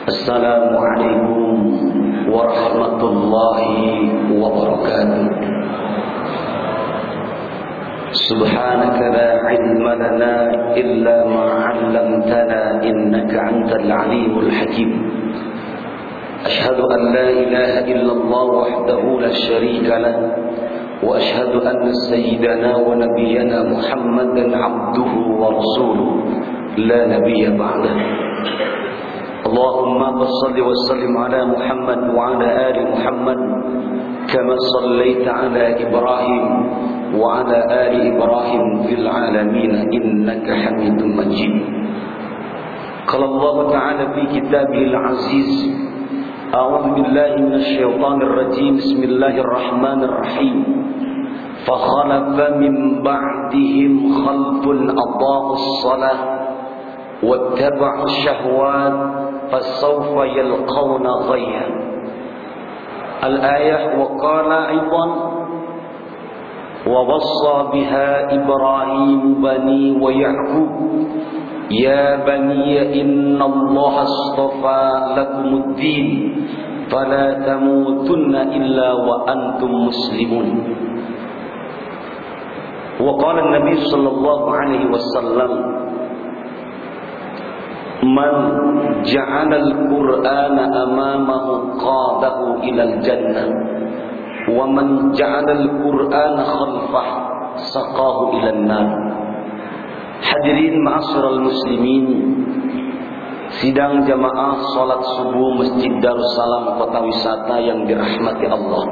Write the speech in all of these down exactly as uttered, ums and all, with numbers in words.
Assalamualaikum warahmatullahi wabarakatuh. Subhanaka la ilma lana illa ma 'allamtana innaka antal alimul hakim. Ashhadu an la ilaha illallah wahdahu la syarika lah wa ashhadu anna sayyidana wa nabiyyana Muhammadan 'abduhu wa rasuluhu la nabiyya ba'dahu. Allahumma salli wa sallim ala Muhammad wa ala ali Muhammad kama sallaita ala Ibrahim wa ala ali Ibrahim fil alamin innaka Hamidum Majid. Qala Allah Ta'ala fi kitabihil aziz, a'udzu billahi minasy syaithanir rajim, bismillahir rahmanir rahim. Fa khalafa min ba'dihim khalfun adha'us shalah wattaba'u syahwat fasawfa yalqawna ghayya. Al-ayah wa qala aidan wa wassa biha Ibrahim bani wa Ya'qub ya bani inna Allah astafa lakumuddin fala tamutunna illa wa antum muslimun. Wa qala an-nabi sallallahu alaihi wasallam man ja'ala al-Qur'ana amamahu qadahu ila al-jannah wa man ja'ala al-Qur'ana khalfahu saqahu ila an-nar. Hadirin ma'asyiral muslimin, sidang jamaah salat subuh Masjid Darussalam Kota Wisata yang dirahmati Allah.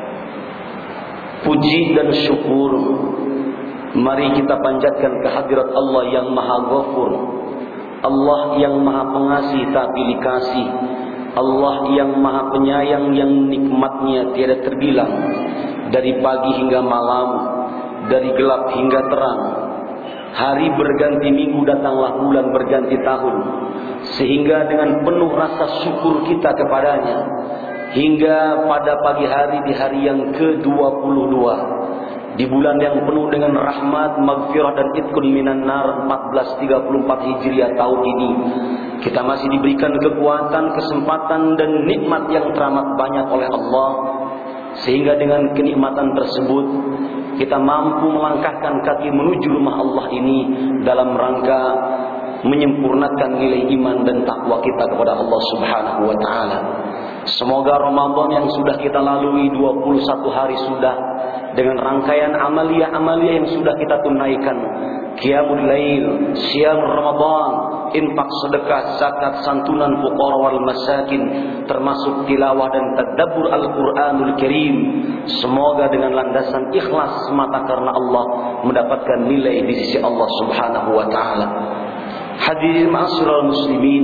Puji dan syukur mari kita panjatkan kehadirat Allah yang Maha Ghafur, Allah yang Maha Pengasih tak pilih kasih, Allah yang Maha Penyayang yang nikmatnya tiada terbilang, dari pagi hingga malam, dari gelap hingga terang. Hari berganti minggu, datanglah bulan berganti tahun, sehingga dengan penuh rasa syukur kita kepadanya, hingga pada pagi hari di hari yang ke dua puluh dua, di bulan yang penuh dengan rahmat, maghfirah dan itqun minan nar empat belas tiga puluh empat Hijriah tahun ini, kita masih diberikan kekuatan, kesempatan dan nikmat yang teramat banyak oleh Allah, sehingga dengan kenikmatan tersebut kita mampu melangkahkan kaki menuju rumah Allah ini dalam rangka menyempurnakan nilai iman dan takwa kita kepada Allah Subhanahu wa taala. Semoga Ramadan yang sudah kita lalui dua puluh satu hari sudah, dengan rangkaian amalia-amalia yang sudah kita tunaikan, qiyamul lail, siyam Ramadan, infak, sedekah, zakat, santunan fuqara wal masakin, termasuk tilawah dan tadabbur Al-Qur'anul Karim, semoga dengan landasan ikhlas semata karena Allah mendapatkan nilai di sisi Allah Subhanahu wa taala. Hadirin ma'asyiral muslimin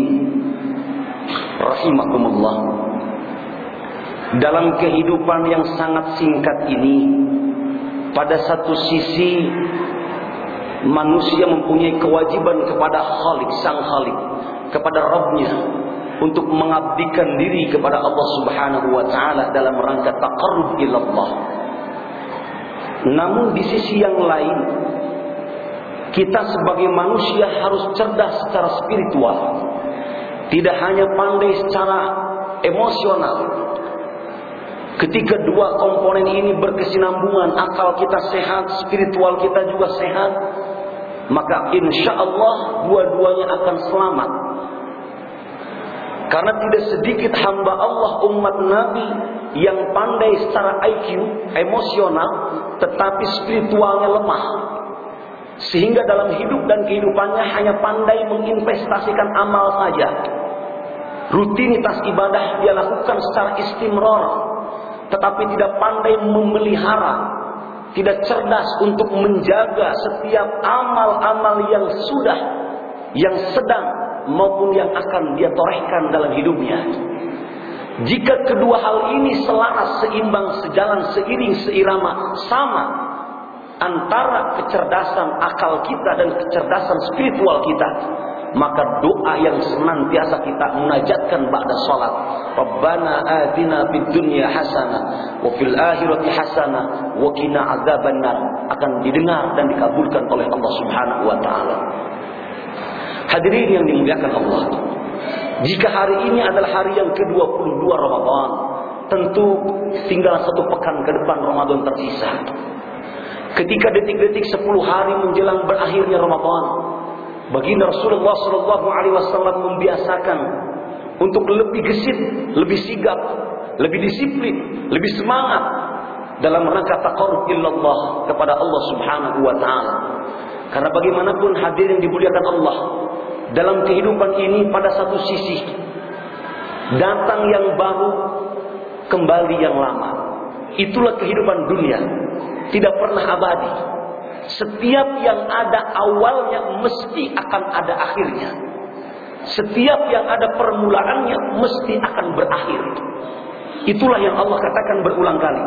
rahimakumullah, dalam kehidupan yang sangat singkat ini, pada satu sisi manusia mempunyai kewajiban kepada Khalik, Sang Khalik, kepada Rabbnya, untuk mengabdikan diri kepada Allah Subhanahu wa taala dalam rangka taqarrub ila Allah. Namun di sisi yang lain, kita sebagai manusia harus cerdas secara spiritual, tidak hanya pandai secara emosional. Ketika dua komponen ini berkesinambungan, akal kita sehat, spiritual kita juga sehat, maka insya Allah dua-duanya akan selamat. Karena tidak sedikit hamba Allah umat Nabi yang pandai secara I Q, emosional, tetapi spiritualnya lemah, sehingga dalam hidup dan kehidupannya hanya pandai menginvestasikan amal saja. Rutinitas ibadah dia lakukan secara istimrar, tetapi tidak pandai memelihara, tidak cerdas untuk menjaga setiap amal-amal yang sudah, yang sedang maupun yang akan dia torehkan dalam hidupnya. Jika kedua hal ini selaras, seimbang, sejalan, seiring, seirama, sama antara kecerdasan akal kita dan kecerdasan spiritual kita, maka doa yang senantiasa kita munajatkan ba'da salat, Rabbana atina fid dunya hasanah wa fil akhirati hasanah wa qina adzabannar, akan didengar dan dikabulkan oleh Allah Subhanahu wa taala. Hadirin yang dimuliakan Allah, Jika hari ini adalah hari yang ke dua puluh dua Ramadan, tentu tinggal satu pekan ke depan Ramadan tersisa. Ketika detik-detik sepuluh hari menjelang berakhirnya Ramadan, baginda Rasulullah shallallahu alaihi wasallam membiasakan untuk lebih gesit, lebih sigap, lebih disiplin, lebih semangat dalam rangka taqarrub ilallah kepada Allah Subhanahu wa taala. Karena bagaimanapun hadirin dimuliakan Allah, dalam kehidupan ini pada satu sisi datang yang baru, kembali yang lama. Itulah kehidupan dunia, tidak pernah abadi. Setiap yang ada awalnya mesti akan ada akhirnya. Setiap yang ada permulaannya mesti akan berakhir. Itulah yang Allah katakan berulang kali.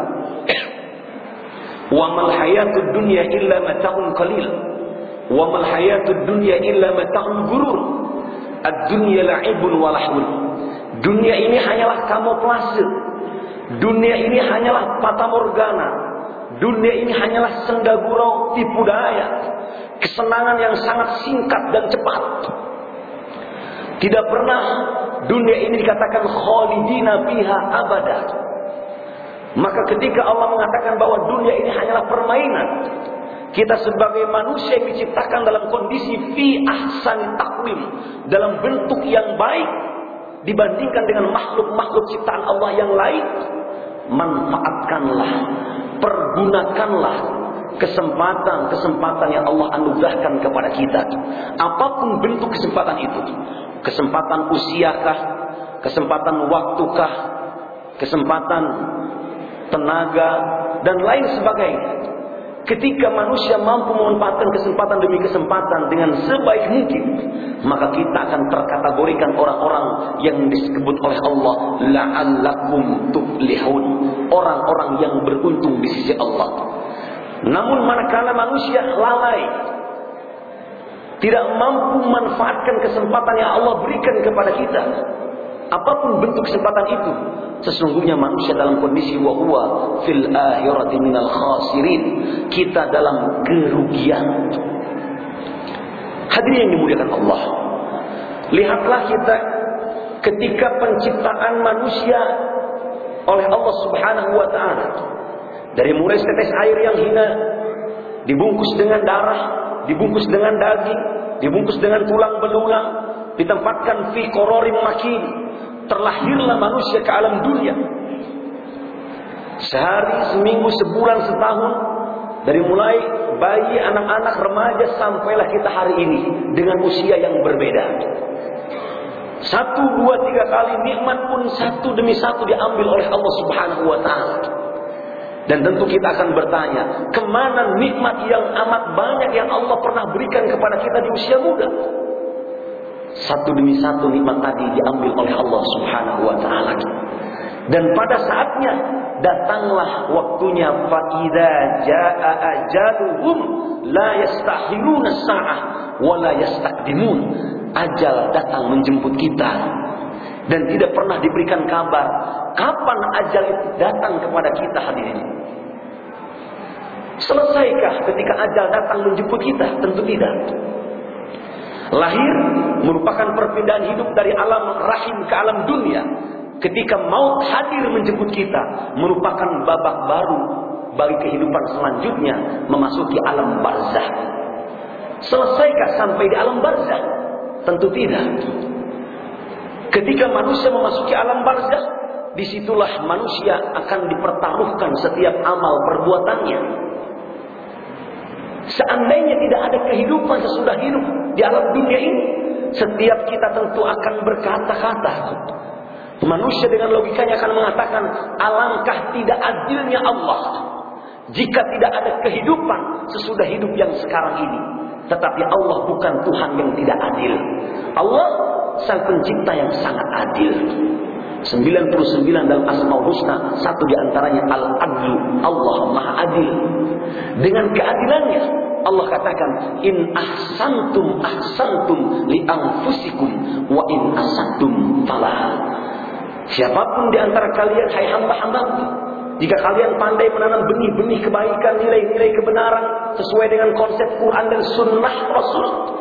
Wa mal hayatud dunya illa mata'un qalil. Wa mal hayatud dunya illa mata'un ghurur. Ad-dunya la'ibun wa lahun. Dunia ini hanyalah kamuflase. Dunia ini hanyalah fata morgana. Dunia ini hanyalah senda gurau, tipu daya, kesenangan yang sangat singkat dan cepat. Tidak pernah dunia ini dikatakan khalidina fiha abada. Maka ketika Allah mengatakan bahwa dunia ini hanyalah permainan, kita sebagai manusia yang diciptakan dalam kondisi fi ahsani taqwim, dalam bentuk yang baik dibandingkan dengan makhluk-makhluk ciptaan Allah yang lain, manfaatkanlah, pergunakanlah kesempatan-kesempatan yang Allah anugerahkan kepada kita. Apapun bentuk kesempatan itu, kesempatan usiakah, kesempatan waktukah, kesempatan tenaga, dan lain sebagainya. Ketika manusia mampu memanfaatkan kesempatan demi kesempatan dengan sebaik mungkin, maka kita akan terkategorikan orang-orang yang disebut oleh Allah la'allakum tuflihun, orang-orang yang beruntung di sisi Allah. Namun manakala manusia lalai, tidak mampu memanfaatkan kesempatan yang Allah berikan kepada kita, apapun bentuk kesempatan itu, sesungguhnya manusia dalam kondisi wa huwa fil akhirati minal khasirin, kita dalam kerugian. Hadirin yang dimuliakan Allah, lihatlah kita ketika penciptaan manusia oleh Allah Subhanahu wa taala, dari mulai setetes air yang hina, dibungkus dengan darah, dibungkus dengan daging, dibungkus dengan tulang belulang, ditempatkan fi qararin makin. Terlahirlah manusia ke alam dunia. Sehari, seminggu, sebulan, setahun, dari mulai bayi, anak-anak, remaja, sampailah kita hari ini dengan usia yang berbeda. Satu, dua, tiga kali nikmat pun satu demi satu diambil oleh Allah Subhanahu wa taala. Dan tentu kita akan bertanya, kemana nikmat yang amat banyak yang Allah pernah berikan kepada kita di usia muda? Satu demi satu nikmat tadi diambil oleh Allah Subhanahu wa taala. Dan pada saatnya datanglah waktunya, fa idza jaa ajaluhum la yastakhiruna sa'ah wa la yastaqdimun. Ajal datang menjemput kita dan tidak pernah diberikan kabar kapan ajal itu datang kepada kita. Hadirin, selesaikah ketika ajal datang menjemput kita? Tentu tidak. Lahir merupakan perpindahan hidup dari alam rahim ke alam dunia. Ketika maut hadir menjemput kita, merupakan babak baru bagi kehidupan selanjutnya, memasuki alam barzah. Selesaikah sampai di alam barzah? Tentu tidak. Ketika manusia memasuki alam barzah, disitulah manusia akan dipertaruhkan setiap amal perbuatannya. Seandainya tidak ada kehidupan sesudah hidup di alam dunia ini, setiap kita tentu akan berkata-kata. Manusia dengan logikanya akan mengatakan, alangkah tidak adilnya Allah jika tidak ada kehidupan sesudah hidup yang sekarang ini. Tetapi Allah bukan Tuhan yang tidak adil. Allah Sang Pencipta yang sangat adil. sembilan puluh sembilan dalam Asmaul Husna, satu di antaranya Al-Adlu. Allah Maha Adil. Dengan keadilannya Allah katakan, in ahsantum ahsantum li anfusikum wa in asatum falah. Siapapun di antara kalian, hai hamba-hambaku, jika kalian pandai menanam benih-benih kebaikan, nilai-nilai kebenaran sesuai dengan konsep Quran dan Sunnah Rasul,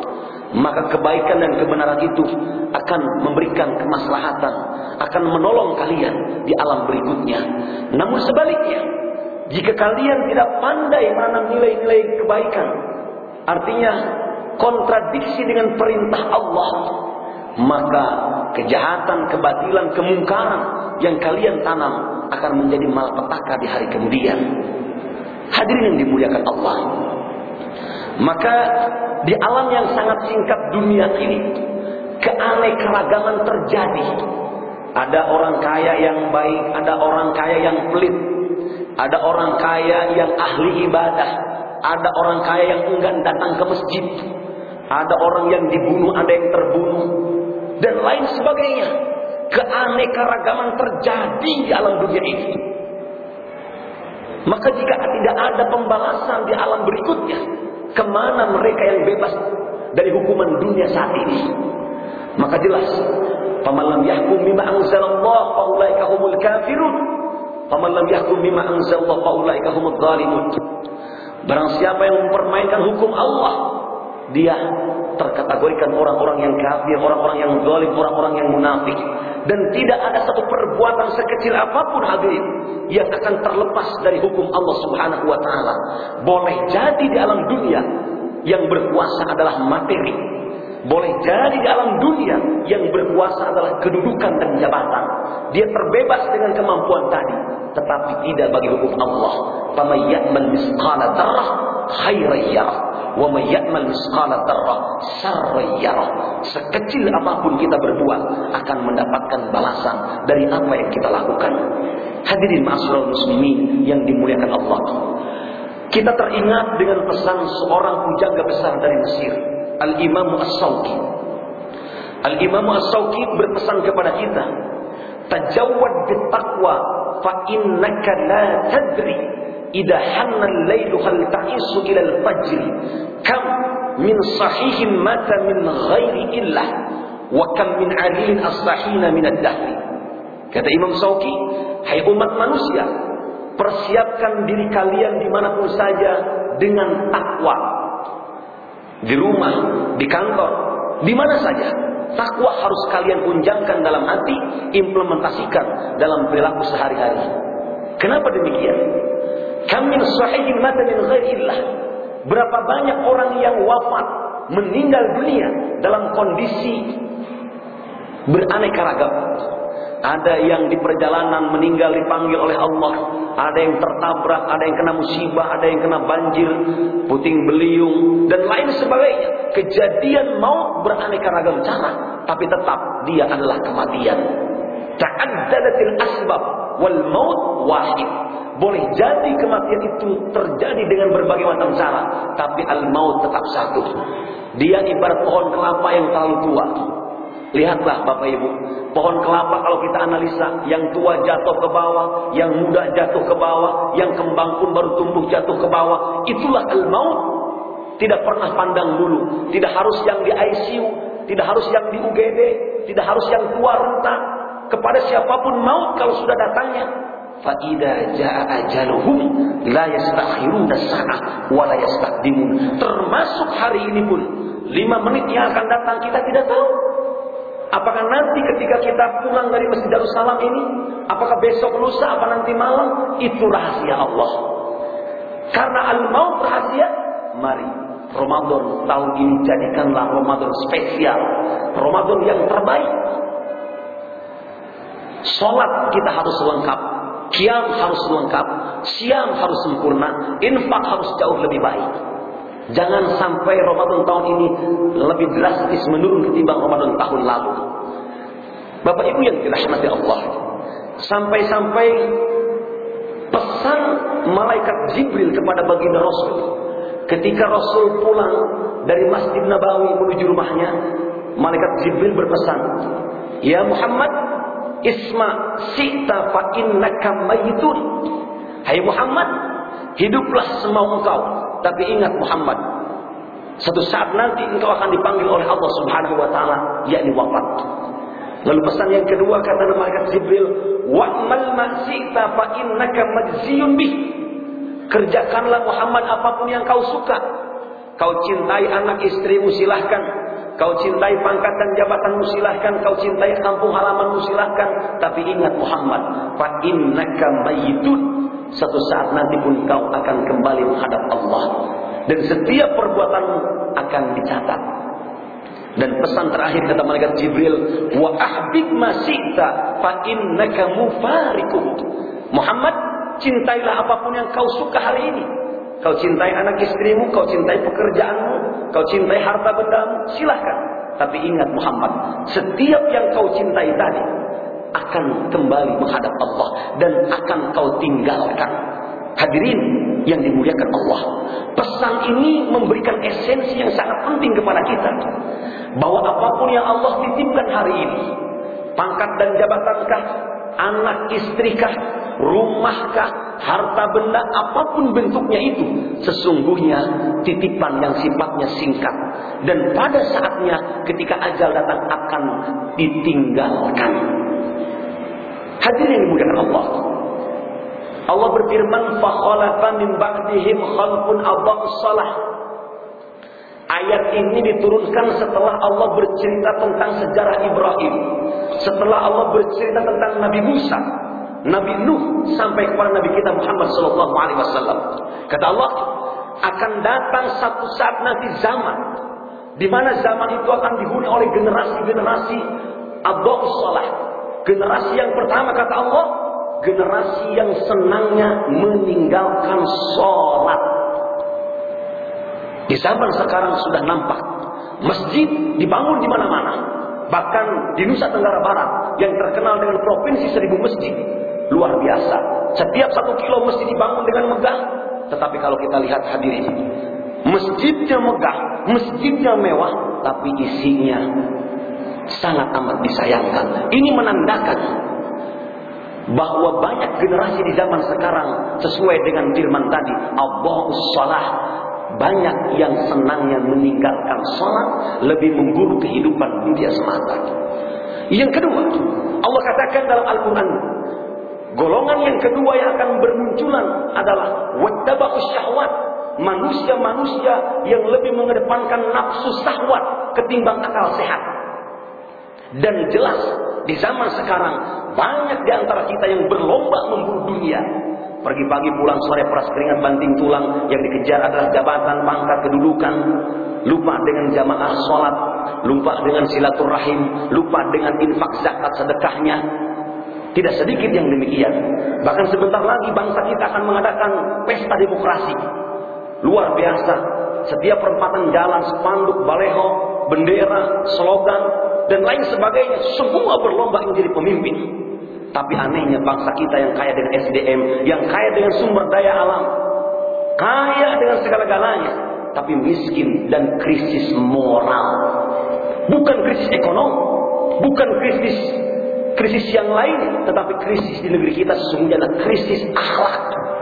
maka kebaikan dan kebenaran itu akan memberikan kemaslahatan, akan menolong kalian di alam berikutnya. Namun sebaliknya, jika kalian tidak pandai menanam nilai-nilai kebaikan, artinya kontradiksi dengan perintah Allah, maka kejahatan, kebatilan, kemungkaran yang kalian tanam akan menjadi malapetaka di hari kemudian. Hadirin yang dimuliakan Allah, maka di alam yang sangat singkat dunia ini, keanekaragaman terjadi. Ada orang kaya yang baik, ada orang kaya yang pelit, ada orang kaya yang ahli ibadah, ada orang kaya yang enggan datang ke masjid, ada orang yang dibunuh, ada yang terbunuh, dan lain sebagainya. Keanekaragaman terjadi di alam dunia ini. Maka jika tidak ada pembalasan di alam berikutnya, kemana mereka yang bebas dari hukuman dunia saat ini? Maka jelas, faman lam yahkum bima anzalallah fa ulaika humul kafirun, faman lam yahkum bima anzalallah fa ulaika humudz zalimun. Barang siapa yang mempermainkan hukum Allah, dia terkategorikan orang-orang yang kafir, orang-orang yang zalim, orang-orang yang munafik. Dan tidak ada satu perbuatan sekecil apapun hadirin yang akan terlepas dari hukum Allah Subhanahu wa taala. Boleh jadi di alam dunia yang berkuasa adalah materi, boleh jadi di alam dunia yang berkuasa adalah kedudukan dan jabatan. Dia terbebas dengan kemampuan tadi, tetapi tidak bagi hukum Allah. Faman ya'mal misqala dzarrah khairan yarah, wa may ya'mal misqala dzarrah syarran yarah. Sekecil apapun kita berbuat akan mendapatkan balasan dari apa yang kita lakukan. Hadirin ma'asyiral muslimin yang dimuliakan Allah, kita teringat dengan pesan seorang pujangga besar dari Mesir, Al-Imam As-Sawqi. Al-Imam As-Sawqi berpesan kepada kita, tajawwad bittaqwa fa innaka la tadri idha hanna al-lailu hal ta'isu ila al-fajr, kam min sahihin mata min ghairi illah, wa kam min alilin as-sahina min ad-dahri. Kata Imam Sawqi, hai umat manusia, persiapkan diri kalian dimanapun saja dengan takwa. Di rumah, di kantor, di mana saja, takwa harus kalian unjangkan dalam hati, implementasikan dalam perilaku sehari-hari. Kenapa demikian? Kam min sahihin mata min ghairi illah. Berapa banyak orang yang wafat, meninggal dunia dalam kondisi beraneka ragam. Ada yang di perjalanan meninggal dipanggil oleh Allah, ada yang tertabrak, ada yang kena musibah, ada yang kena banjir, puting beliung, dan lain sebagainya. Kejadian maut beraneka ragam cara, tapi tetap dia adalah kematian. Ta'addadatil asbab wal maut wahid. Boleh jadi kematian itu terjadi dengan berbagai macam cara, tapi al-maut tetap satu. Dia ibarat pohon kelapa yang terlalu tua. Lihatlah Bapak Ibu, pohon kelapa kalau kita analisa, yang tua jatuh ke bawah, yang muda jatuh ke bawah, yang kembang pun baru tumbuh jatuh ke bawah. Itulah al-maut. Tidak pernah pandang bulu. Tidak harus yang di I C U, tidak harus yang di U G D, tidak harus yang tua renta. Kepada siapapun maut kalau sudah datangnya. Fa idza jaa ajaluhum la yastakhiruna sa'ah wa la yastaqdimun. Termasuk hari ini pun, lima menit yang akan datang kita tidak tahu. Apakah nanti ketika kita pulang dari Masjid Darussalam ini, apakah besok lusa, apa nanti malam, itu rahasia Allah. Karena al-maut rahasia. Mari Ramadan tahun ini jadikanlah Ramadan spesial, Ramadan yang terbaik. Salat kita harus lengkap, qiyam harus lengkap, siam harus sempurna, infak harus jauh lebih baik. Jangan sampai Ramadan tahun ini lebih drastis menurun ketimbang Ramadan tahun lalu. Bapak Ibu yang dirahmati Allah, sampai-sampai pesan malaikat Jibril kepada baginda Rasul ketika Rasul pulang dari Masjid Nabawi menuju rumahnya, malaikat Jibril berpesan, ya Muhammad, isma sita fa innaka mayyitun. Hai Muhammad, hiduplah semau engkau, tapi ingat Muhammad, satu saat nanti engkau akan dipanggil oleh Allah Subhanahu wa taala, yakni wafat. Lalu pesan yang kedua kata malaikat Jibril, wa'mal ma sita fa innaka majziyun bih. Kerjakanlah Muhammad apapun yang kau suka. Kau cintai anak istrimu silahkan, Kau cintai pangkat dan jabatanmu silahkan, kau cintai kampung halamanmu silahkan, tapi ingat Muhammad, fa innaka mayyitun. Satu saat nanti pun kau akan kembali menghadap Allah, dan setiap perbuatanmu akan dicatat. Dan pesan terakhir kata malaikat Jibril, wa ahbib ma syi'ta fa innaka mufariquh. Muhammad, cintailah apapun yang kau suka hari ini. Kau cintai anak istrimu, kau cintai pekerjaanmu, kau cintai harta bendamu, silahkan. Tapi ingat Muhammad, setiap yang kau cintai tadi akan kembali menghadap Allah dan akan kau tinggalkan. Hadirin yang dimuliakan Allah, pesan ini memberikan esensi yang sangat penting kepada kita, bahwa apapun yang Allah titipkan hari ini, pangkat dan jabatankah, anak istrikah, rumahkah, harta benda, apapun bentuknya itu, sesungguhnya titipan yang sifatnya singkat, dan pada saatnya ketika ajal datang akan ditinggalkan. Hadirin yang dimuliakan Allah, Allah berfirman, fa khalafa min ba'dihim khalfun adha'us shalah. Ayat ini diturunkan setelah Allah bercerita tentang sejarah Ibrahim, setelah Allah bercerita tentang Nabi Musa, Nabi Nuh, sampai kepada Nabi kita Muhammad sallallahu alaihi wasallam. Kata Allah, akan datang satu saat nanti zaman di mana zaman itu akan dihuni oleh generasi-generasi adha'us shalah. Generasi yang pertama kata Allah, generasi yang senangnya meninggalkan sholat. Di zaman sekarang sudah nampak masjid dibangun di mana-mana. Bahkan di Nusa Tenggara Barat yang terkenal dengan provinsi seribu masjid, luar biasa. Setiap satu kilo masjid dibangun dengan megah. Tetapi kalau kita lihat hadirin, masjidnya megah, masjidnya mewah, tapi isinya sangat amat disayangkan. Ini menandakan bahwa banyak generasi di zaman sekarang sesuai dengan firman tadi, adha'us shalah, banyak yang senangnya meninggalkan salat, lebih memburu kehidupan dunia semata. Yang kedua, Allah katakan dalam Al-Quran, golongan yang kedua yang akan bermunculan adalah wattaba'us syahwat, manusia-manusia yang lebih mengedepankan nafsu syahwat ketimbang akal sehat. Dan jelas di zaman sekarang banyak di antara kita yang berlomba memburu dunia. Pagi-pagi pulang sore peras keringat banting tulang, yang dikejar adalah jabatan, pangkat, kedudukan. Lupa dengan jamaah sholat, lupa dengan silaturahim, lupa dengan infak zakat sedekahnya. Tidak sedikit yang demikian. Bahkan sebentar lagi bangsa kita akan mengadakan pesta demokrasi. Luar biasa. Setiap perempatan jalan, spanduk, baleho, bendera, slogan, dan lain sebagainya, semua berlomba menjadi pemimpin. Tapi anehnya bangsa kita yang kaya dengan S D M, yang kaya dengan sumber daya alam, kaya dengan segala-galanya, tapi miskin dan krisis moral. Bukan krisis ekonomi, bukan krisis krisis yang lain, tetapi krisis di negeri kita sesungguhnya adalah krisis akhlak.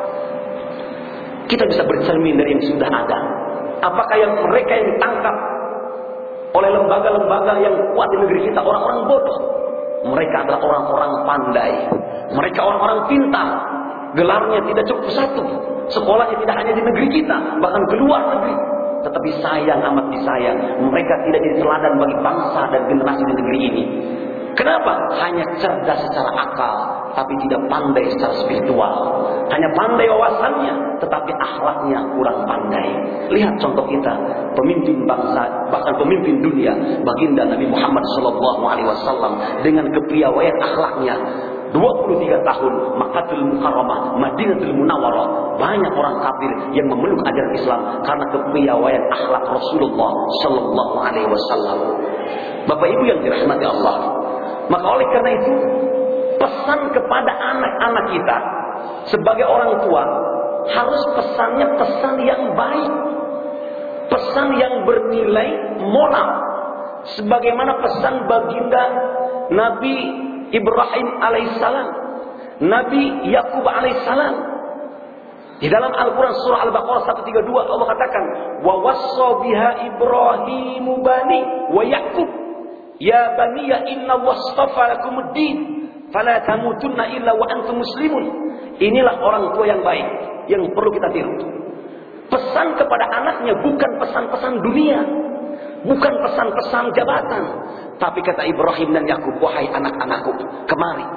Kita bisa bercermin dari yang sudah ada. Apakah yang mereka yang ditangkap oleh lembaga-lembaga yang kuat di negeri kita orang-orang bodoh? Mereka adalah orang-orang pandai. Mereka orang-orang pintar. Gelarnya tidak cukup satu. Sekolahnya tidak hanya di negeri kita, bahkan ke luar negeri. Tetapi sayang amat disayang, mereka tidak jadi teladan bagi bangsa dan generasi di negeri ini. Kenapa? Hanya cerdas secara akal, tapi tidak pandai secara spiritual. Hanya pandai wawasannya, tetapi akhlaknya kurang pandai. Lihat contoh kita, pemimpin bangsa, bahkan pemimpin dunia, baginda Nabi Muhammad shallallahu alaihi wasallam dengan kepiawaian akhlaknya. dua puluh tiga tahun Makkahul Mukarramah, Madinatul Munawwarah, banyak orang kafir yang memeluk ajaran Islam karena kepiawaian akhlak Rasulullah shallallahu alaihi wasallam. Bapak Ibu yang dirahmati Allah, maka oleh karena itu pesan kepada anak-anak kita sebagai orang tua harus pesannya pesan yang baik, pesan yang bernilai moral, sebagaimana pesan baginda Nabi Ibrahim alaihissalam, Nabi Yakub alaihissalam. Di dalam Al-Quran surah Al-Baqarah seratus tiga puluh dua Allah katakan, wa wassa biha Ibrahimu bani wa Yakub ya baniya inna wastafa lakumuddin fala tamutunna illa wa antum muslimun. Inilah orang tua yang baik yang perlu kita tiru. Pesan kepada anaknya bukan pesan-pesan dunia, Bukan pesan-pesan jabatan. Tapi kata Ibrahim dan Yakub, wahai anak-anakku, kemari.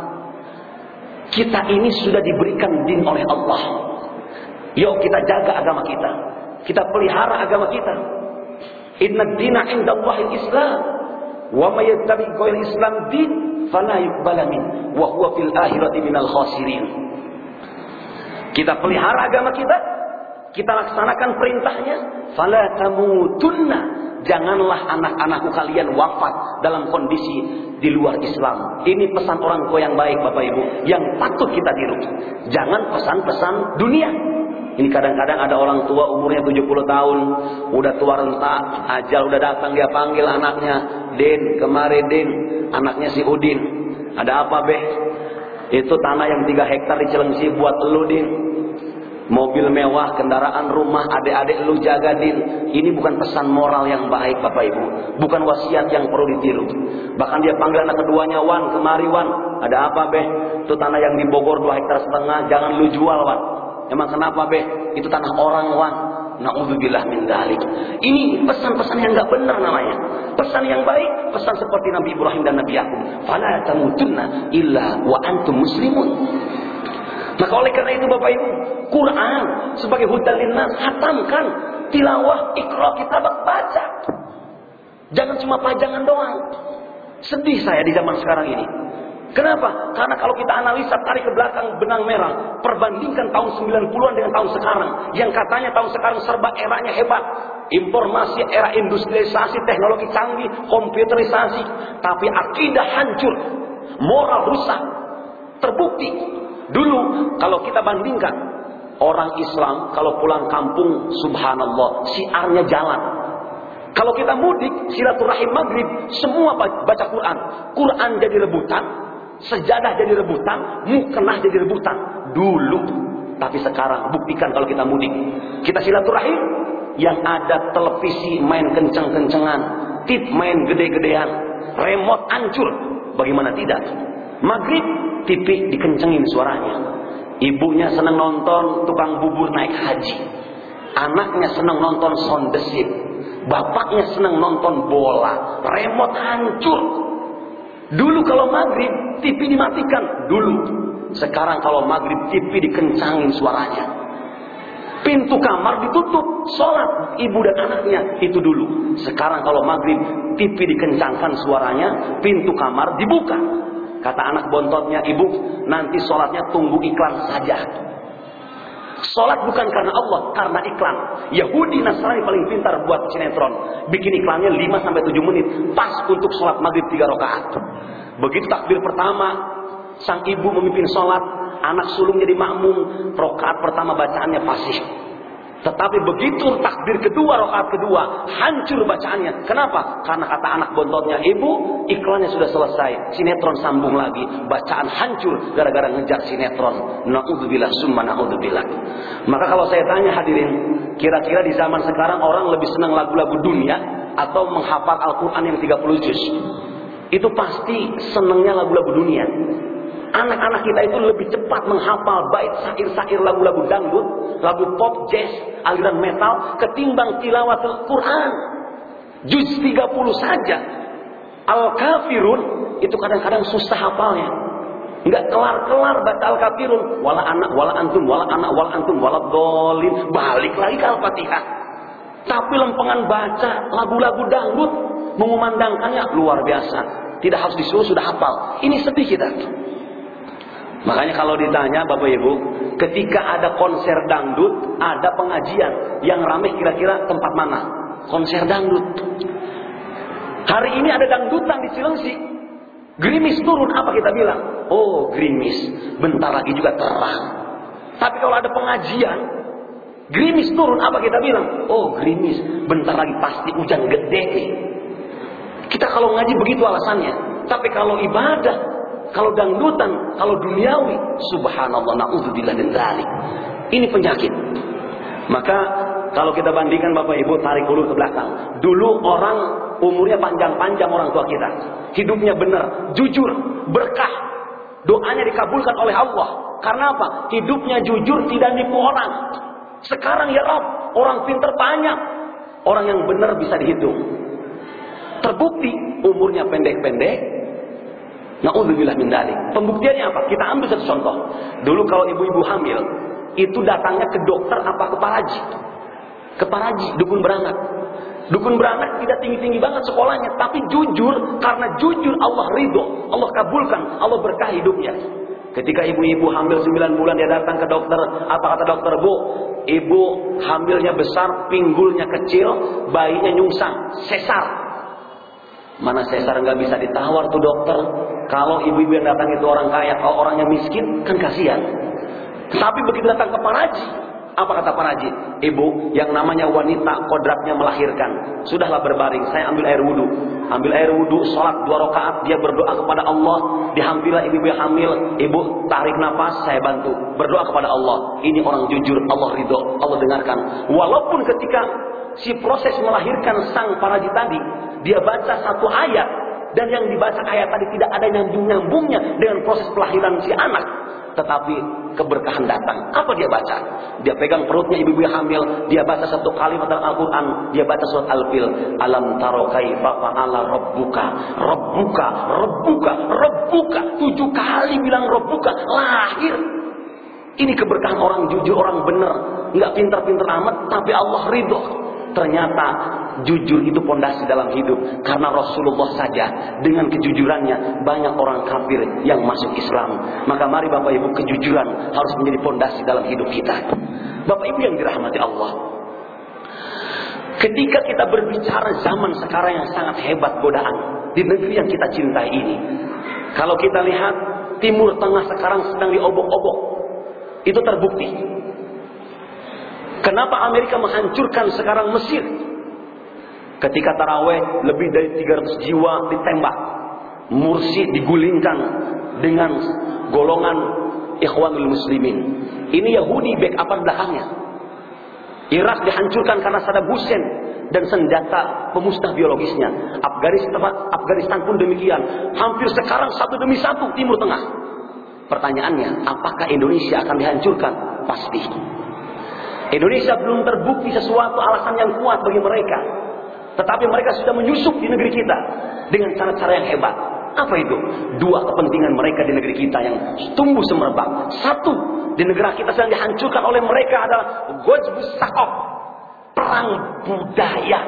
Kita ini sudah diberikan din oleh Allah. Yuk kita jaga agama kita. Kita pelihara agama kita. Inna dina indallahil Islam. Wa may yattabi' ghairal Islam din fala yuqbal min wa huwa fil akhirati minal khasirin. Kita pelihara agama kita. Kita laksanakan perintahnya. Fala tamutunna. Janganlah anak-anakku kalian wafat dalam kondisi di luar Islam. Ini pesan orang tua yang baik, Bapak Ibu, yang patut kita tiru. Jangan pesan-pesan dunia. Ini kadang-kadang ada orang tua umurnya tujuh puluh tahun, udah tua renta, ajal udah datang, dia panggil anaknya, "Din, kemari Din." Anaknya si Udin. "Ada apa, Beh?" "Itu tanah yang tiga hektar di Cilengsi buat elu, Din. Mobil mewah, kendaraan rumah, adik-adik lu jaga, Din." Ini bukan pesan moral yang baik, Bapak Ibu. Bukan wasiat yang perlu ditiru. Bahkan dia panggil anak keduanya, "Wan, kemari Wan." "Ada apa, Beh?" "Itu tanah yang di Bogor dua hektar setengah, jangan lu jual, Wan." "Emang kenapa, Beh?" "Itu tanah orang, Wan." Na'udzubillah min dzalik. Ini pesan-pesan yang enggak benar namanya. Pesan yang baik, pesan seperti Nabi Ibrahim dan Nabi Yakub. "Fala tamutunna illa wa antum muslimun." Maka oleh karena itu Bapak Ibu, Quran sebagai hudan linnas, hatamkan, tilawah, iqra, kita baca. Jangan cuma pajangan doang. Sedih saya di zaman sekarang ini. Kenapa? Karena kalau kita analisa, tarik ke belakang benang merah, perbandingkan tahun sembilan puluhan dengan tahun sekarang, yang katanya tahun sekarang serba eranya hebat, informasi, era industrialisasi, teknologi canggih, komputerisasi, tapi akidah hancur, moral rusak. Terbukti dulu kalau kita bandingkan, orang Islam kalau pulang kampung, subhanallah, siarnya jalan. Kalau kita mudik, silaturahim maghrib, semua baca Quran. Quran jadi rebutan, sejadah jadi rebutan, mukena jadi rebutan. Dulu. Tapi sekarang, buktikan kalau kita mudik, kita silaturahim, yang ada televisi main kenceng-kencengan, tip main gede-gedean, remote hancur. Bagaimana tidak? Maghrib, T V dikencengin suaranya. Ibunya senang nonton tukang bubur naik haji. Anaknya senang nonton sound desip. Bapaknya senang nonton bola. Remote hancur. Dulu kalau maghrib, T V dimatikan. Dulu. Sekarang kalau maghrib, T V dikencangin suaranya. Pintu kamar ditutup. Sholat ibu dan anaknya. Itu dulu. Sekarang kalau maghrib, T V dikencangkan suaranya. Pintu kamar dibuka. Kata anak bontotnya, "Ibu, nanti sholatnya tunggu iklan saja." Sholat bukan karena Allah, karena iklan. Yahudi Nasrani paling pintar buat sinetron. Bikin iklannya lima sampai tujuh menit. Pas untuk sholat maghrib tiga rakaat. Begitu takbir pertama, sang ibu memimpin sholat, anak sulung jadi makmum. Rakaat pertama bacaannya fasih. Tetapi begitu takbir kedua, rakaat kedua, hancur bacaannya. Kenapa? Karena kata anak bontotnya, "Ibu, iklannya sudah selesai, sinetron sambung lagi." Bacaan hancur gara-gara ngejar sinetron. Na'udzubillah summa na'udzubillah. Maka kalau saya tanya hadirin, kira-kira di zaman sekarang orang lebih senang lagu-lagu dunia atau menghafal Al-Quran yang tiga puluh juz? Itu pasti senangnya lagu-lagu dunia. Anak-anak kita itu lebih cepat menghafal bait syair-syair lagu-lagu dangdut, lagu pop, jazz, aliran metal, ketimbang tilawat Al-Quran. Juz tiga puluh saja. Al-Kafirun itu kadang-kadang susah hafalnya. Enggak kelar-kelar baca Al-Kafirun. Wala anak, wala antum, wala anak, wala antum, wala dolin. Balik lagi ke Al-Fatihah. Tapi lempengan baca lagu-lagu dangdut, mengumandangkannya luar biasa. Tidak harus disuruh, sudah hafal. Ini sedih kita. Makanya kalau ditanya Bapak Ibu, ketika ada konser dangdut, ada pengajian, yang ramai kira-kira tempat mana? Konser dangdut. Hari ini ada dangdutan di Cilengsi. Gerimis turun, apa kita bilang? Oh, gerimis. Bentar lagi juga terang. Tapi kalau ada pengajian, gerimis turun, apa kita bilang? Oh, gerimis. Bentar lagi pasti hujan gede nih. Kita kalau ngaji begitu alasannya. Tapi kalau ibadah, kalau dangdutan, kalau duniawi, subhanallah, na'udzubillah min dzalik. Ini penyakit. Maka kalau kita bandingkan Bapak Ibu, tarik dulu ke belakang. Dulu orang umurnya panjang-panjang, orang tua kita. Hidupnya benar, jujur, berkah. Doanya dikabulkan oleh Allah. Karena apa? Hidupnya jujur, tidak nipu orang. Sekarang ya Rob, orang pintar banyak. Orang yang benar bisa dihitung. Terbukti umurnya pendek-pendek. Na'udzubillah min dzalik. Pembuktiannya apa? Kita ambil satu contoh. Dulu kalau ibu-ibu hamil, itu datangnya ke dokter apa ke paraji? Ke paraji, dukun beranak. Dukun beranak tidak tinggi-tinggi banget sekolahnya, tapi jujur, karena jujur Allah ridho, Allah kabulkan, Allah berkah hidupnya. Ketika ibu-ibu hamil sembilan bulan, dia datang ke dokter. Apa kata dokter? Bu, ibu hamilnya besar, pinggulnya kecil, bayinya nyungsang, sesar. Mana sesar nggak bisa ditawar tuh dokter. Kalau ibu-ibu yang datang itu orang kaya, kalau orangnya miskin, kan kasihan. Tapi begitu datang ke paraji, apa kata paraji? Ibu, yang namanya wanita kodratnya melahirkan, sudahlah berbaring, saya ambil air wudhu. Ambil air wudhu, sholat dua rakaat, dia berdoa kepada Allah. Dihampilah ibu-ibu yang hamil, ibu tarik nafas, saya bantu. Berdoa kepada Allah. Ini orang jujur, Allah ridho, Allah dengarkan. Walaupun ketika si proses melahirkan sang paraji tadi, dia baca satu ayat, dan yang dibaca ayat tadi tidak ada nyambung-nyambungnya dengan proses kelahiran si anak, tetapi keberkahan datang. Apa dia baca? Dia pegang perutnya ibu-ibu yang hamil, dia baca satu kalimat dalam Al-Quran, dia baca surat Al-Fil. Alam taro kaifa fa'ala rabbuka, rabbuka, rabbuka, rabbuka. Tujuh kali bilang rabbuka, lahir. Ini keberkahan orang jujur, orang benar, nggak pintar-pintar amat, tapi Allah ridho. Ternyata jujur itu pondasi dalam hidup. Karena Rasulullah saja dengan kejujurannya banyak orang kafir yang masuk Islam. Maka mari Bapak Ibu, kejujuran harus menjadi pondasi dalam hidup kita. Bapak Ibu yang dirahmati Allah, ketika kita berbicara zaman sekarang yang sangat hebat godaan di negeri yang kita cintai ini, kalau kita lihat Timur Tengah sekarang sedang diobok-obok, itu terbukti. Kenapa Amerika menghancurkan sekarang Mesir? Ketika taraweh lebih dari tiga ratus jiwa ditembak, Mursi digulingkan dengan golongan Ikhwanul Muslimin. Ini Yahudi backupan belakangnya. Irak dihancurkan karena Saddam Hussein dan senjata pemusnah biologisnya. Afghanistan, Afghanistan pun demikian. Hampir sekarang satu demi satu Timur Tengah. Pertanyaannya, apakah Indonesia akan dihancurkan? Pasti. Indonesia belum terbukti sesuatu alasan yang kuat bagi mereka. Tetapi mereka sudah menyusup di negeri kita dengan cara-cara yang hebat. Apa itu? Dua kepentingan mereka di negeri kita yang tumbuh semerbak. Satu, di negara kita sedang dihancurkan oleh mereka adalah Ghazwus Saqaf, perang budaya.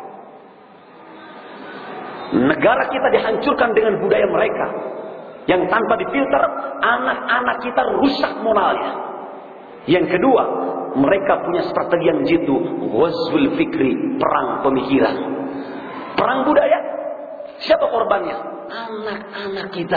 Negara kita dihancurkan dengan budaya mereka yang tanpa difilter, anak-anak kita rusak moralnya. Yang kedua, mereka punya strategi yang jitu, ghazwul fikri, perang pemikiran. Perang budaya, siapa korbannya? Anak-anak kita.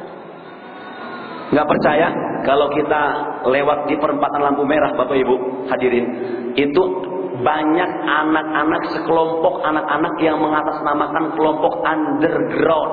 Nggak percaya? Kalau kita lewat di perempatan lampu merah, Bapak Ibu hadirin, itu banyak anak-anak, sekelompok anak-anak yang mengatasnamakan kelompok underground.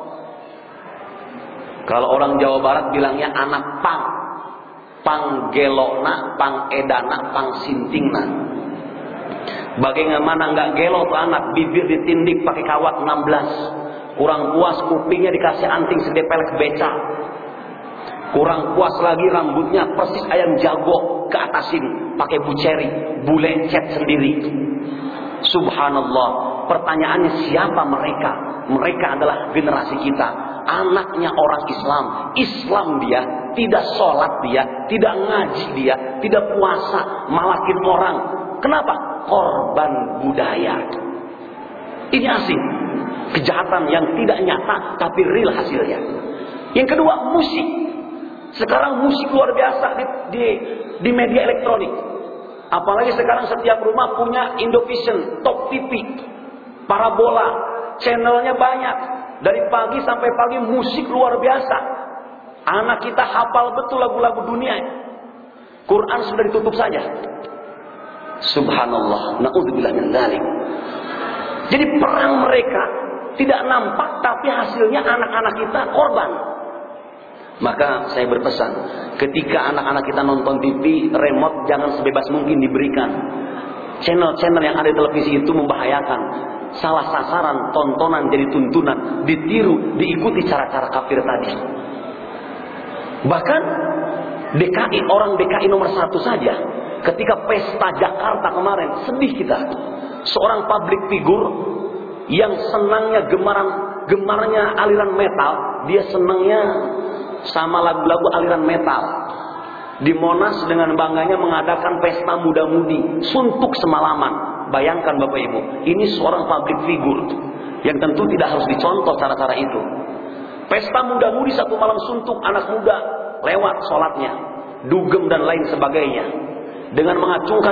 Kalau orang Jawa Barat bilangnya anak pang. Pang gelona, pang edana, pang sintingna. Bagaimana nggak gelo tuh anak, bibir ditindik pakai kawat enam belas. Kurang puas kupingnya dikasih anting sedepelek beca. Kurang puas lagi rambutnya persis ayam jago ke atasin pakai buceri, bule cat sendiri. Subhanallah. Pertanyaannya, siapa mereka? Mereka adalah generasi kita, anaknya orang Islam. Islam dia, tidak sholat dia, tidak ngaji dia, tidak puasa, malakin orang. Kenapa? Korban budaya. Ini asing. Kejahatan yang tidak nyata tapi real hasilnya. Yang kedua, musik. Sekarang musik luar biasa di, di, di media elektronik. Apalagi sekarang setiap rumah punya Indovision, Top T V, parabola, channelnya banyak. Dari pagi sampai pagi musik luar biasa. Anak kita hafal betul lagu-lagu dunia. Quran sudah ditutup saja. Subhanallah, na'udzubillah min dzalik. Jadi perang mereka tidak nampak, tapi hasilnya anak-anak kita korban. Maka saya berpesan, ketika anak-anak kita nonton T V, remote jangan sebebas mungkin diberikan. Channel-channel yang ada di televisi itu membahayakan. Salah sasaran, tontonan jadi tuntunan, ditiru, diikuti cara-cara kafir tadi. Bahkan D K I, orang D K I nomor satu saja, ketika pesta Jakarta kemarin, sedih kita. Seorang public figure yang senangnya gemaran gemarnya aliran metal, dia senangnya sama lagu-lagu aliran metal. Di Monas dengan bangganya mengadakan pesta muda-mudi, suntuk semalaman. Bayangkan Bapak Ibu, ini seorang public figure yang tentu tidak harus dicontoh cara-cara itu. Pesta muda-mudi satu malam suntuk, anak muda lewat sholatnya, dugem dan lain sebagainya, dengan mengacungkan